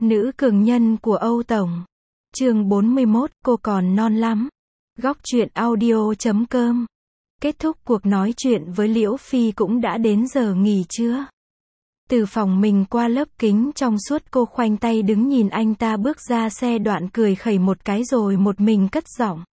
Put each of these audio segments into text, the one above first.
Nữ cường nhân của Âu Tổng. Chương 41, cô còn non lắm. Góc truyện audio.com. Kết thúc cuộc nói chuyện với Liễu Phi cũng đã đến giờ nghỉ trưa. Từ phòng mình qua lớp kính trong suốt, cô khoanh tay đứng nhìn anh ta bước ra xe, đoạn cười khẩy một cái rồi một mình cất giọng.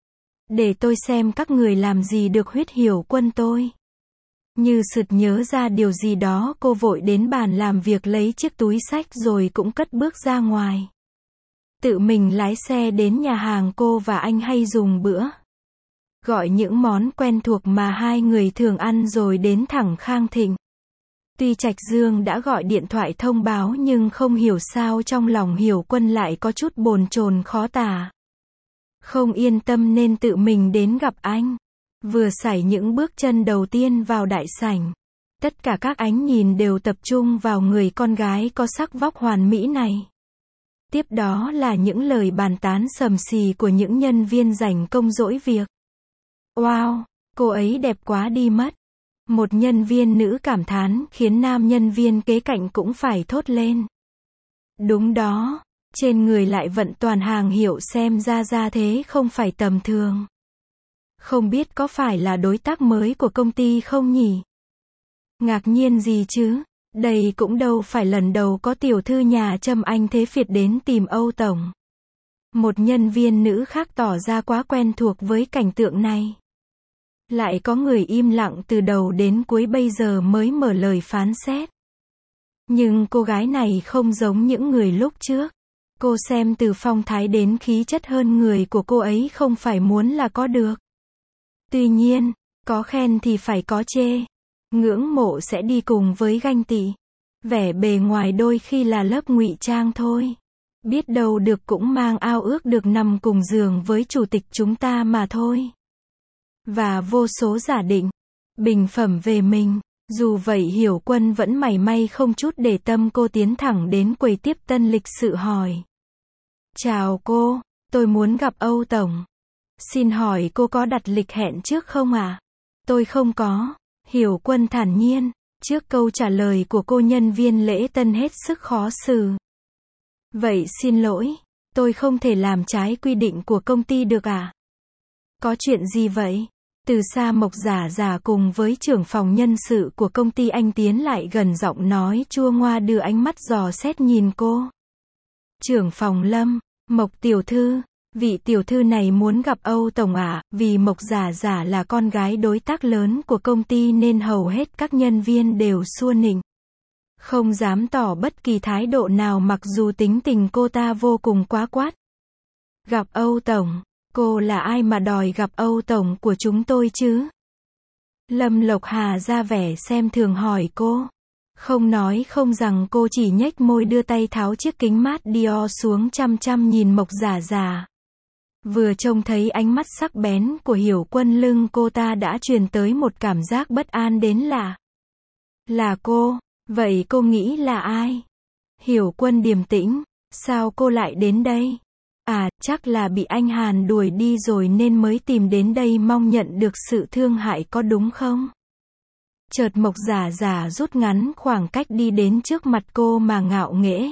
Để tôi xem các người làm gì được Huyết Hiểu Quân tôi. Như sực nhớ ra điều gì đó, cô vội đến bàn làm việc lấy chiếc túi xách rồi cũng cất bước ra ngoài. Tự mình lái xe đến nhà hàng cô và anh hay dùng bữa. Gọi những món quen thuộc mà hai người thường ăn rồi đến thẳng Khang Thịnh. Tuy Trạch Dương đã gọi điện thoại thông báo nhưng không hiểu sao trong lòng Hiểu Quân lại có chút bồn chồn khó tả. Không yên tâm nên tự mình đến gặp anh. Vừa sải những bước chân đầu tiên vào đại sảnh, tất cả các ánh nhìn đều tập trung vào người con gái có sắc vóc hoàn mỹ này. Tiếp đó là những lời bàn tán sầm xì của những nhân viên rảnh công dỗi việc. Wow, cô ấy đẹp quá đi mất. Một nhân viên nữ cảm thán khiến nam nhân viên kế cạnh cũng phải thốt lên. Đúng đó, trên người lại vận toàn hàng hiệu, xem ra thế không phải tầm thường. Không biết có phải là đối tác mới của công ty không nhỉ? Ngạc nhiên gì chứ? Đây cũng đâu phải lần đầu có tiểu thư nhà Trâm Anh Thế Phiệt đến tìm Âu Tổng. Một nhân viên nữ khác tỏ ra quá quen thuộc với cảnh tượng này. Lại có người im lặng từ đầu đến cuối bây giờ mới mở lời phán xét. Nhưng cô gái này không giống những người lúc trước. Cô xem từ phong thái đến khí chất hơn người của cô ấy không phải muốn là có được. Tuy nhiên, có khen thì phải có chê. Ngưỡng mộ sẽ đi cùng với ganh tị. Vẻ bề ngoài đôi khi là lớp ngụy trang thôi. Biết đâu được cũng mang ao ước được nằm cùng giường với chủ tịch chúng ta mà thôi. Và vô số giả định, bình phẩm về mình. Dù vậy Hiểu Quân vẫn mảy may không chút để tâm, cô tiến thẳng đến quầy tiếp tân lịch sự hỏi. Chào cô, tôi muốn gặp Âu Tổng. Xin hỏi cô có đặt lịch hẹn trước không ạ? Tôi không có. Hiểu Quân thản nhiên. Trước câu trả lời của cô, nhân viên lễ tân hết sức khó xử. Vậy xin lỗi, tôi không thể làm trái quy định của công ty được ạ. Có chuyện gì vậy? Từ xa Mộc Giả Giả cùng với trưởng phòng nhân sự của công ty anh tiến lại gần, giọng nói chua ngoa đưa ánh mắt dò xét nhìn cô. Trưởng phòng Lâm, Mộc tiểu thư, vị tiểu thư này muốn gặp Âu Tổng ạ. Vì Mộc Giả Giả là con gái đối tác lớn của công ty nên hầu hết các nhân viên đều xua nịnh. Không dám tỏ bất kỳ thái độ nào mặc dù tính tình cô ta vô cùng quá quát. Gặp Âu Tổng? Cô là ai mà đòi gặp Âu Tổng của chúng tôi chứ? Lâm Lộc Hà ra vẻ xem thường hỏi cô. Không nói không rằng, cô chỉ nhếch môi đưa tay tháo chiếc kính mát Dior xuống, chăm chăm nhìn Mộc Giả Giả. Vừa trông thấy ánh mắt sắc bén của Hiểu Quân, lưng cô ta đã truyền tới một cảm giác bất an đến lạ. Là cô? Vậy cô nghĩ là ai? Hiểu Quân điềm tĩnh. Sao cô lại đến đây? À, chắc là bị anh Hàn đuổi đi rồi nên mới tìm đến đây mong nhận được sự thương hại có đúng không? Chợt Mộc Giả Giả rút ngắn khoảng cách đi đến trước mặt cô mà ngạo nghễ.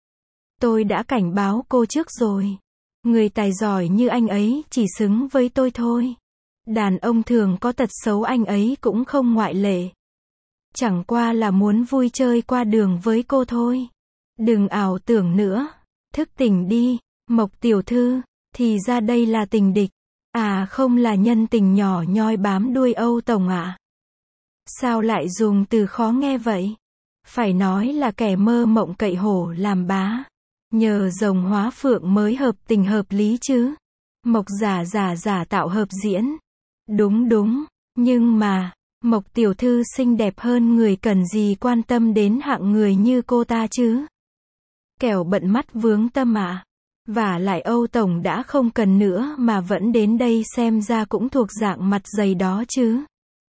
Tôi đã cảnh báo cô trước rồi. Người tài giỏi như anh ấy chỉ xứng với tôi thôi. Đàn ông thường có tật xấu, anh ấy cũng không ngoại lệ. Chẳng qua là muốn vui chơi qua đường với cô thôi. Đừng ảo tưởng nữa. Thức tỉnh đi, Mộc tiểu thư. Thì ra đây là tình địch. À không, là nhân tình nhỏ nhoi bám đuôi Âu Tổng ạ. Sao lại dùng từ khó nghe vậy? Phải nói là kẻ mơ mộng cậy hổ làm bá. Nhờ rồng hóa phượng mới hợp tình hợp lý chứ. Mộc Giả Giả giả tạo hợp diễn. Đúng, nhưng mà, Mộc tiểu thư xinh đẹp hơn người, cần gì quan tâm đến hạng người như cô ta chứ? Kẻo bận mắt vướng tâm ạ. Vả lại Âu Tổng đã không cần nữa mà vẫn đến đây, xem ra cũng thuộc dạng mặt dày đó chứ.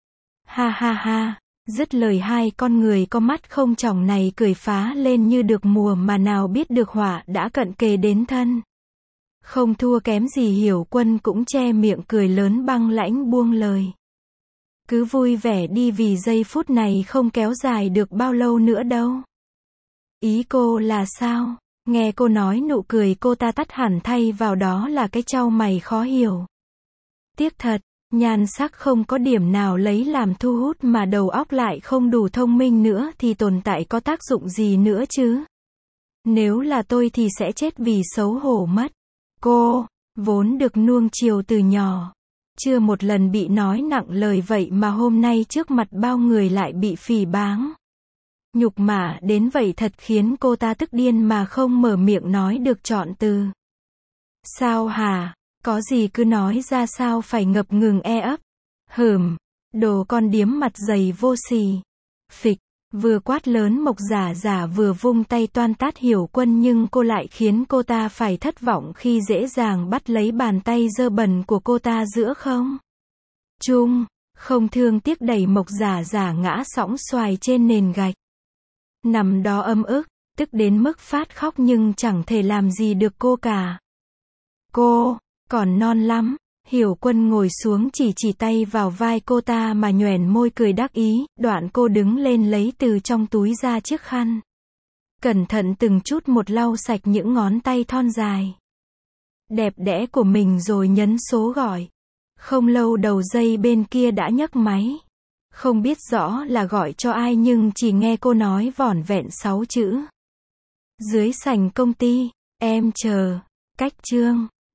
Ha ha ha. Dứt lời, hai con người có mắt không tròng này cười phá lên như được mùa, mà nào biết được họa đã cận kề đến thân. Không thua kém gì Hiểu Quân cũng che miệng cười lớn, băng lãnh buông lời. Cứ vui vẻ đi, vì giây phút này không kéo dài được bao lâu nữa đâu. Ý cô là sao? Nghe cô nói nụ cười cô ta tắt hẳn thay vào đó là cái chau mày khó hiểu. Tiếc thật, nhan sắc không có điểm nào lấy làm thu hút mà đầu óc lại không đủ thông minh nữa thì tồn tại có tác dụng gì nữa chứ? Nếu là tôi thì sẽ chết vì xấu hổ mất. Cô, vốn được nuông chiều từ nhỏ, chưa một lần bị nói nặng lời vậy mà hôm nay trước mặt bao người lại bị phỉ báng. Nhục mạ đến vậy thật khiến cô ta tức điên mà không mở miệng nói được trọn từ. Sao hả? Có gì cứ nói ra, sao phải ngập ngừng ấp? Đồ con điếm mặt dày vô sỉ. Phịch, vừa quát lớn Mộc Giả Giả vừa vung tay toan tát Hiểu Quân, nhưng cô lại khiến cô ta phải thất vọng khi dễ dàng bắt lấy bàn tay dơ bẩn của cô ta giữa không không thương tiếc đẩy Mộc Giả Giả ngã sõng xoài trên nền gạch. Nằm đó ấm ức, tức đến mức phát khóc nhưng chẳng thể làm gì được cô cả. Cô, còn non lắm. Hiểu Quân ngồi xuống chỉ tay vào vai cô ta mà nhoẻn môi cười đắc ý, đoạn cô đứng lên lấy từ trong túi ra chiếc khăn. Cẩn thận từng chút một lau sạch những ngón tay thon dài đẹp đẽ của mình rồi nhấn số gọi. Không lâu đầu dây bên kia đã nhấc máy. Không biết rõ là gọi cho ai nhưng chỉ nghe cô nói vỏn vẹn 6 chữ. Dưới sảnh công ty, em chờ, cách Trương.